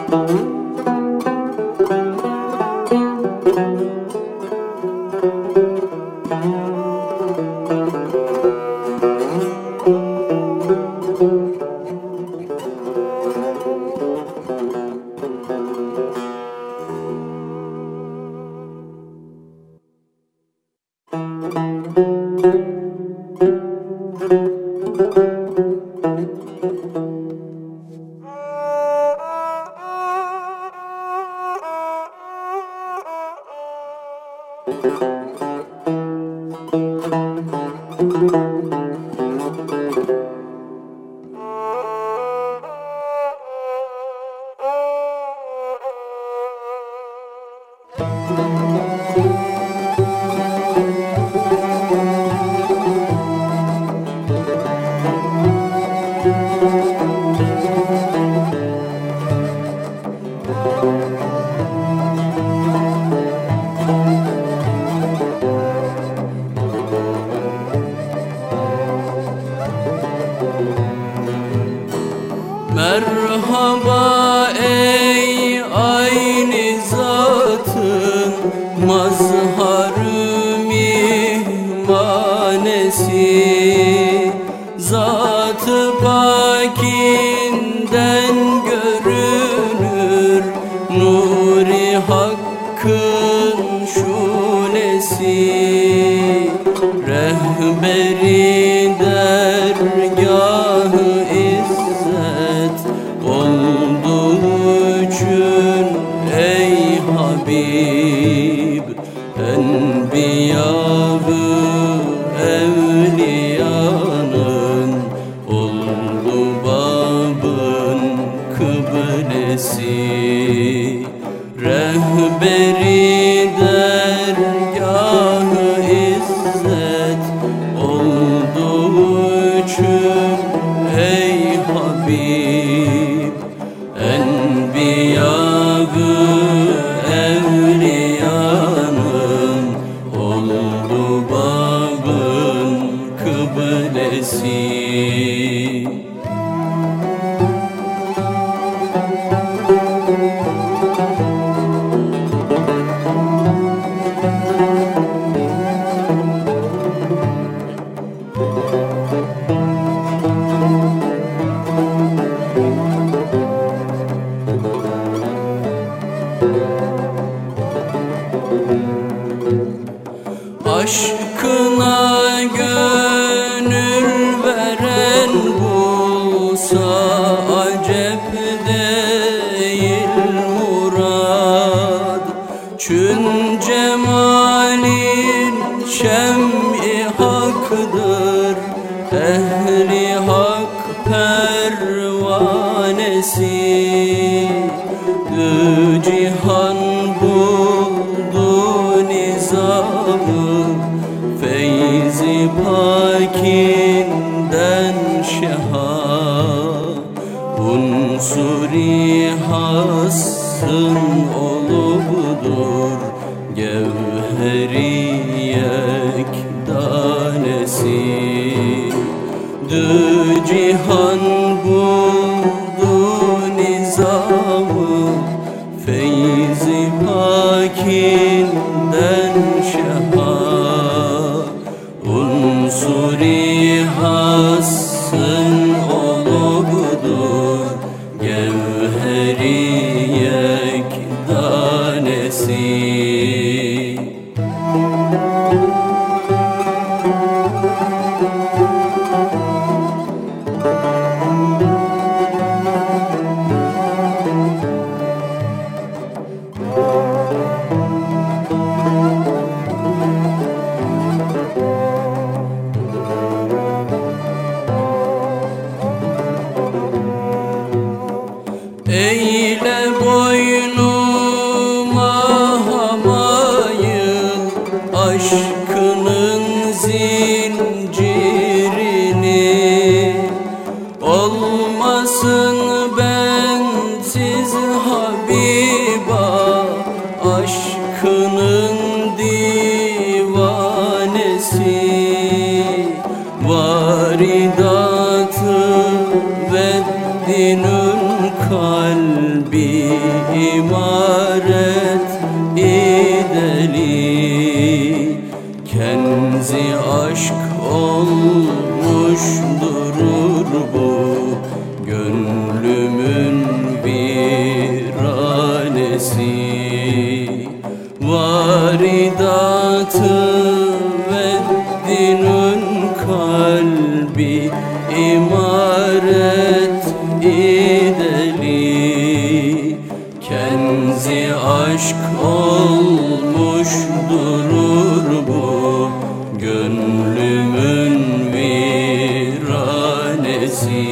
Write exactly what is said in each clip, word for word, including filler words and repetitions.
Merhaba ey aynı zatın mazhar-ı mihmanesi, zat-ı pakinden görünür nuri hakkın şulesi, rehberi dergâh-ı izzet olduğu için ey Habib, enbiya-ı evliyanın oldu babın kıblesi, rehberi dergâh-ı izzet olduğu için ey Habib, enbiya-ı evliyanın oldu babın kıblesi. Aşkına gönül veren bulsa acep değil murad, çün cemalin şem-i haktır, ehli hak pervanesi, dü cihan buldu nizamı, feyzi pakinden şeha, unsuri hassın olubudur, gevheri yekdanesi, dü cihan buldu nizamı, feyzi pakinden şeha, unsuri hassın olubudur, gevheri yekdanesi. Eyle boynuma hamayıl aşkının zincirini, olmasın bensiz Habiba aşkının divanesi, varidatı ve dinün kalbi kalbi imaret ideli, kenzi aşk olmuş durur bu gönlümün viranesi. Varidatı ve dinün kalbi imaret ideli, kenzi aşk olmuş durur bu gönlümün viranesi.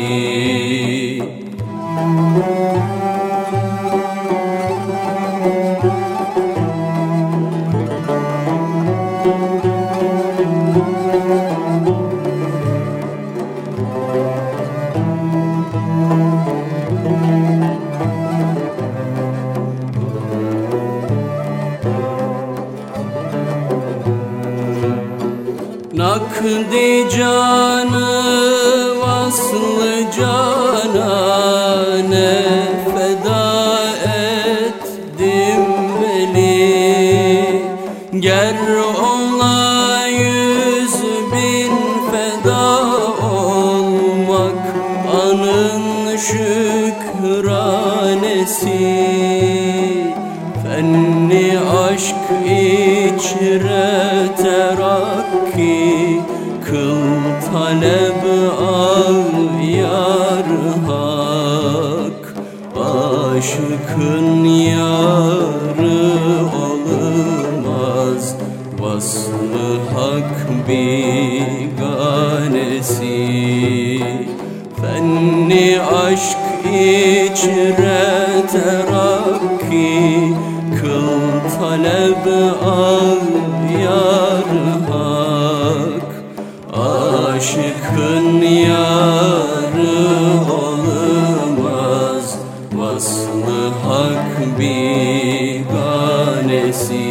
Nakdi canı vaslı canane feda ettim veli, ger ola yüz bin feda olmak anın şükranesi. Fenni aşk içre terakki, kıl talep ağyar hak. Aşıkın yarı olmaz, vaslı hak biganesi. Fenni aşk içre terakki, kıl talep ağyar hak. Aşıkın yarı olmaz, vaslı hak biganesi.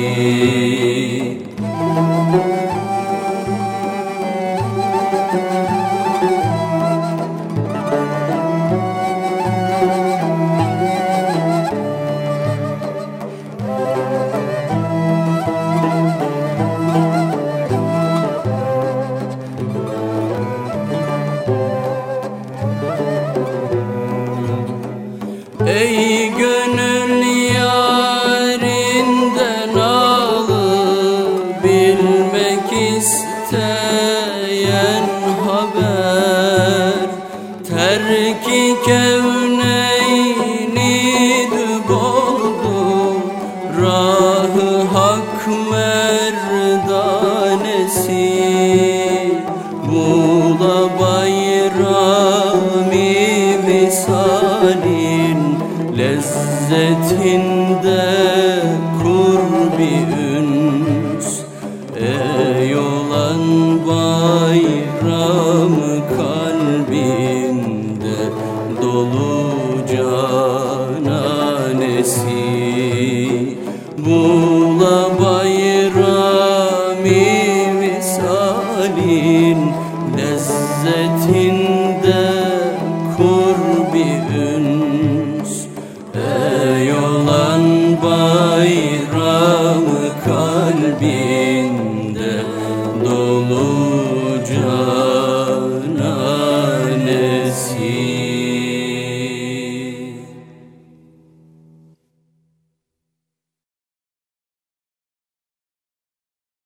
Ey gönül yarinden alıp bilmek isteyen haber, terki kevneyni düb oldu, rahı hak merdanesi. Bula bayrami misalin, lezzetinde kurbi üns. Ey olan bayram kalbinde dolu cananesi. Bula bayrami misalin, lezzetinde kurbi üns. Ey olan bayram kalbinde dolu can.